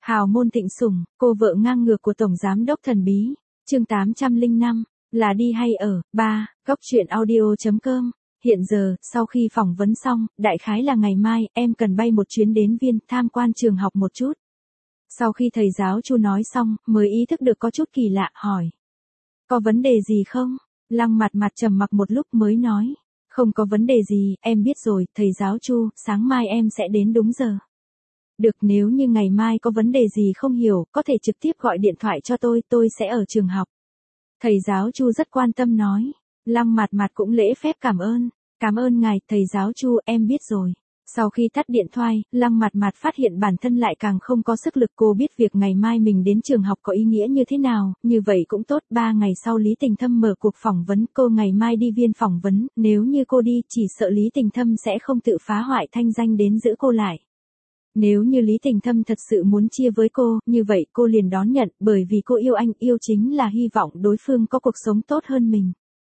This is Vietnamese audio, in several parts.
Hào môn thịnh sủng, cô vợ ngang ngược của Tổng Giám đốc thần bí. Chương 805, là đi hay ở, 3, góc truyện audio.com. Hiện giờ, sau khi phỏng vấn xong, đại khái là ngày mai, em cần bay một chuyến đến Viên tham quan trường học một chút. Sau khi thầy giáo Chu nói xong, mới ý thức được có chút kỳ lạ, hỏi. Có vấn đề gì không? Lăng mặt trầm mặc một lúc mới nói. Không có vấn đề gì, em biết rồi, thầy giáo Chu, sáng mai em sẽ đến đúng giờ. Được, nếu như ngày mai có vấn đề gì không hiểu, có thể trực tiếp gọi điện thoại cho tôi sẽ ở trường học. Thầy giáo Chu rất quan tâm nói. Lăng mặt cũng lễ phép cảm ơn ngài, thầy giáo Chu, em biết rồi. Sau khi tắt điện thoại, Lăng mặt phát hiện bản thân lại càng không có sức lực. Cô biết việc ngày mai mình đến trường học có ý nghĩa như thế nào, như vậy cũng tốt. 3 ngày sau Lý Tình Thâm mở cuộc phỏng vấn, cô ngày mai đi Viên phỏng vấn, nếu như cô đi, chỉ sợ Lý Tình Thâm sẽ không tự phá hoại thanh danh đến giữ cô lại. Nếu như Lý Tình Thâm thật sự muốn chia với cô, như vậy cô liền đón nhận, bởi vì cô yêu anh, yêu chính là hy vọng đối phương có cuộc sống tốt hơn mình.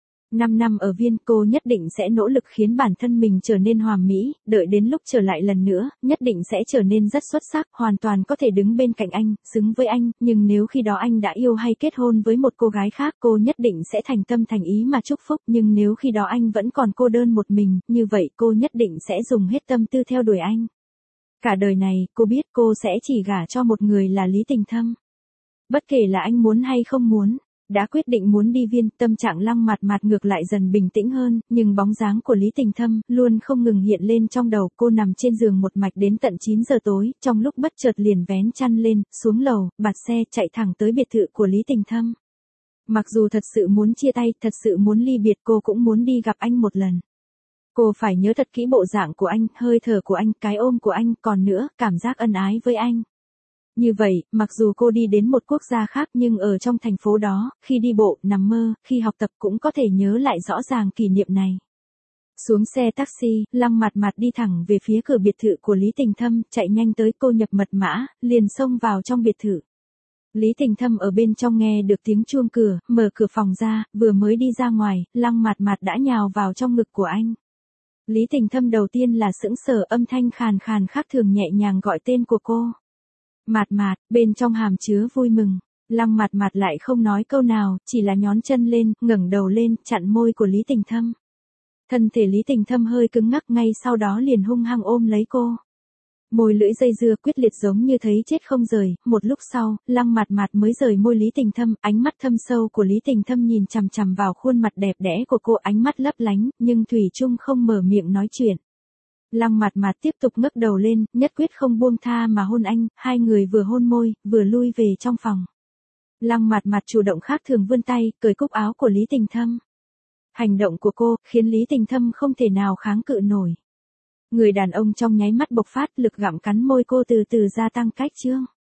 5 năm ở Viên, cô nhất định sẽ nỗ lực khiến bản thân mình trở nên hoàn mỹ, đợi đến lúc trở lại lần nữa, nhất định sẽ trở nên rất xuất sắc, hoàn toàn có thể đứng bên cạnh anh, xứng với anh, nhưng nếu khi đó anh đã yêu hay kết hôn với một cô gái khác, cô nhất định sẽ thành tâm thành ý mà chúc phúc, nhưng nếu khi đó anh vẫn còn cô đơn một mình, như vậy cô nhất định sẽ dùng hết tâm tư theo đuổi anh. Cả đời này, cô biết cô sẽ chỉ gả cho một người là Lý Tình Thâm. Bất kể là anh muốn hay không muốn, đã quyết định muốn đi Viên, tâm trạng Lăng mặt ngược lại dần bình tĩnh hơn, nhưng bóng dáng của Lý Tình Thâm luôn không ngừng hiện lên trong đầu. Cô nằm trên giường một mạch đến tận 9 giờ tối, trong lúc bất chợt liền vén chăn lên, xuống lầu, bạt xe chạy thẳng tới biệt thự của Lý Tình Thâm. Mặc dù thật sự muốn chia tay, thật sự muốn ly biệt, cô cũng muốn đi gặp anh một lần. Cô phải nhớ thật kỹ bộ dạng của anh, hơi thở của anh, cái ôm của anh, còn nữa, cảm giác ân ái với anh. Như vậy, mặc dù cô đi đến một quốc gia khác nhưng ở trong thành phố đó, khi đi bộ, nằm mơ, khi học tập cũng có thể nhớ lại rõ ràng kỷ niệm này. Xuống xe taxi, Lăng mặt đi thẳng về phía cửa biệt thự của Lý Tình Thâm, chạy nhanh tới, cô nhập mật mã, liền xông vào trong biệt thự. Lý Tình Thâm ở bên trong nghe được tiếng chuông cửa, mở cửa phòng ra, vừa mới đi ra ngoài, Lăng mặt đã nhào vào trong ngực của anh. Lý Tình Thâm đầu tiên là sững sờ, âm thanh khàn khàn khác thường nhẹ nhàng gọi tên của cô. Mạt, bên trong hàm chứa vui mừng. Lăng mặt lại không nói câu nào, chỉ là nhón chân lên, ngẩng đầu lên, chặn môi của Lý Tình Thâm. Thân thể Lý Tình Thâm hơi cứng ngắc, ngay sau đó liền hung hăng ôm lấy cô. Môi lưỡi dây dưa quyết liệt giống như thấy chết không rời. Một lúc sau, Lăng mặt mới rời môi Lý Tình Thâm, ánh mắt thâm sâu của Lý Tình Thâm nhìn chằm chằm vào khuôn mặt đẹp đẽ của cô, ánh mắt lấp lánh, nhưng thủy chung không mở miệng nói chuyện. Lăng mặt tiếp tục ngước đầu lên, nhất quyết không buông tha mà hôn anh, hai người vừa hôn môi, vừa lui về trong phòng. Lăng mặt chủ động khác thường vươn tay, cởi cúc áo của Lý Tình Thâm. Hành động của cô, khiến Lý Tình Thâm không thể nào kháng cự nổi. Người đàn ông trong nháy mắt bộc phát, lực gặm cắn môi cô từ từ gia tăng cách chương.